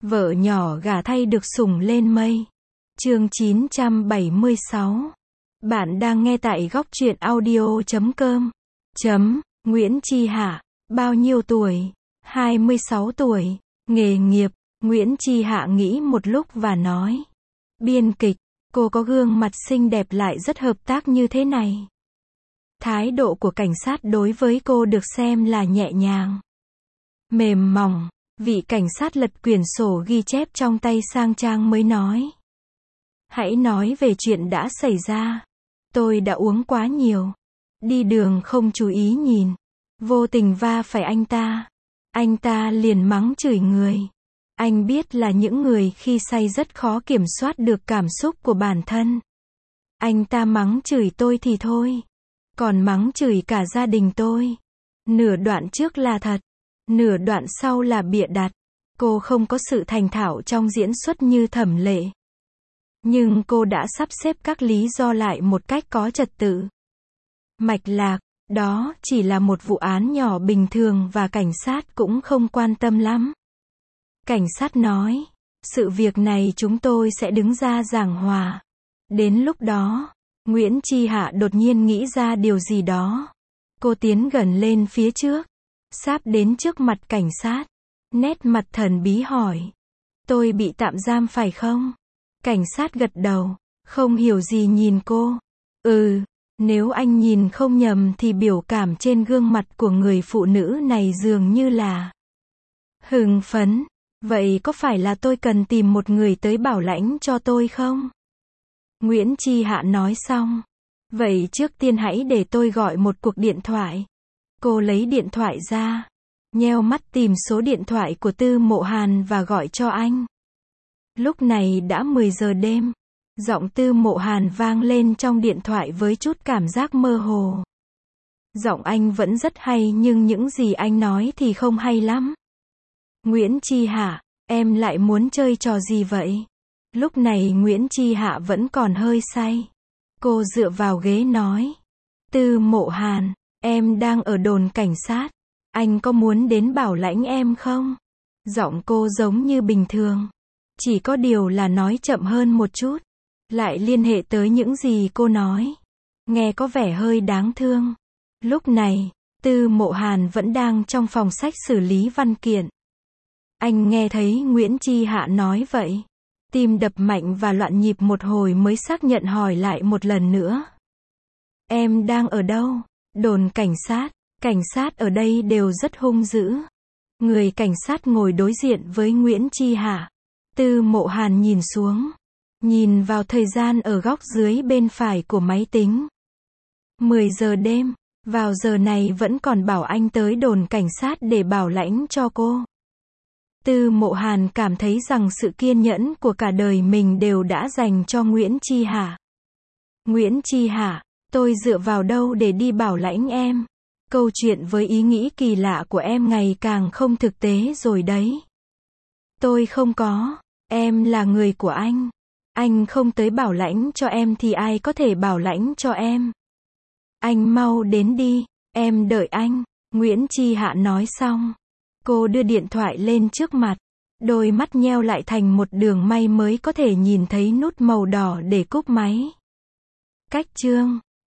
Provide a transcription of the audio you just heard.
Vợ nhỏ gả thay được sủng lên mây. Chương 976. Bạn đang nghe tại góc truyện audio.com. Nguyễn Chi Hạ, bao nhiêu tuổi? 26 tuổi. Nghề nghiệp, Nguyễn Chi Hạ nghĩ một lúc và nói. Biên kịch, cô có gương mặt xinh đẹp lại rất hợp tác như thế này. Thái độ của cảnh sát đối với cô được xem là nhẹ nhàng, mềm mỏng. Vị cảnh sát lật quyển sổ ghi chép trong tay sang trang mới nói. Hãy nói về chuyện đã xảy ra. Tôi đã uống quá nhiều. Đi đường không chú ý nhìn. Vô tình va phải anh ta. Anh ta liền mắng chửi người. Anh biết là những người khi say rất khó kiểm soát được cảm xúc của bản thân. Anh ta mắng chửi tôi thì thôi. Còn mắng chửi cả gia đình tôi. Nửa đoạn trước là thật. Nửa đoạn sau là bịa đặt. Cô không có sự thành thạo trong diễn xuất như Thẩm Lệ. Nhưng cô đã sắp xếp các lý do lại một cách có trật tự. Mạch lạc, đó chỉ là một vụ án nhỏ bình thường và cảnh sát cũng không quan tâm lắm. Cảnh sát nói, sự việc này chúng tôi sẽ đứng ra giảng hòa. Đến lúc đó, Nguyễn Chi Hạ đột nhiên nghĩ ra điều gì đó. Cô tiến gần lên phía trước. Sáp đến trước mặt cảnh sát. Nét mặt thần bí hỏi. Tôi bị tạm giam phải không? Cảnh sát gật đầu. Không hiểu gì nhìn cô. Nếu anh nhìn không nhầm thì biểu cảm trên gương mặt của người phụ nữ này dường như là hưng phấn. Vậy có phải là tôi cần tìm một người tới bảo lãnh cho tôi không? Nguyễn Chi Hạ nói xong. Vậy trước tiên hãy để tôi gọi một cuộc điện thoại. Cô lấy điện thoại ra, nheo mắt tìm số điện thoại của Tư Mộ Hàn và gọi cho anh. Lúc này đã 10 giờ đêm. Giọng Tư Mộ Hàn vang lên trong điện thoại với chút cảm giác mơ hồ. Giọng anh vẫn rất hay nhưng những gì anh nói thì không hay lắm. Nguyễn Chi Hạ, em lại muốn chơi trò gì vậy? Lúc này Nguyễn Chi Hạ vẫn còn hơi say. Cô dựa vào ghế nói. Tư Mộ Hàn, em đang ở đồn cảnh sát. Anh có muốn đến bảo lãnh em không? Giọng cô giống như bình thường. Chỉ có điều là nói chậm hơn một chút. Lại liên hệ tới những gì cô nói. Nghe có vẻ hơi đáng thương. Lúc này, Tư Mộ Hàn vẫn đang trong phòng sách xử lý văn kiện. Anh nghe thấy Nguyễn Chi Hạ nói vậy. Tim đập mạnh và loạn nhịp một hồi mới xác nhận hỏi lại một lần nữa. Em đang ở đâu? Đồn cảnh sát ở đây đều rất hung dữ. Người cảnh sát ngồi đối diện với Nguyễn Chi Hạ. Tư Mộ Hàn nhìn xuống. Nhìn vào thời gian ở góc dưới bên phải của máy tính. 10 giờ đêm, vào giờ này vẫn còn bảo anh tới đồn cảnh sát để bảo lãnh cho cô. Tư Mộ Hàn cảm thấy rằng sự kiên nhẫn của cả đời mình đều đã dành cho Nguyễn Chi Hạ. Nguyễn Chi Hạ, tôi dựa vào đâu để đi bảo lãnh em? Câu chuyện với ý nghĩ kỳ lạ của em ngày càng không thực tế rồi đấy. Tôi không có. Em là người của anh. Anh không tới bảo lãnh cho em thì ai có thể bảo lãnh cho em? Anh mau đến đi, em đợi anh. Nguyễn Chi Hạ nói xong. Cô đưa điện thoại lên trước mặt. Đôi mắt nheo lại thành một đường may mới có thể nhìn thấy nút màu đỏ để cúp máy. Cách chương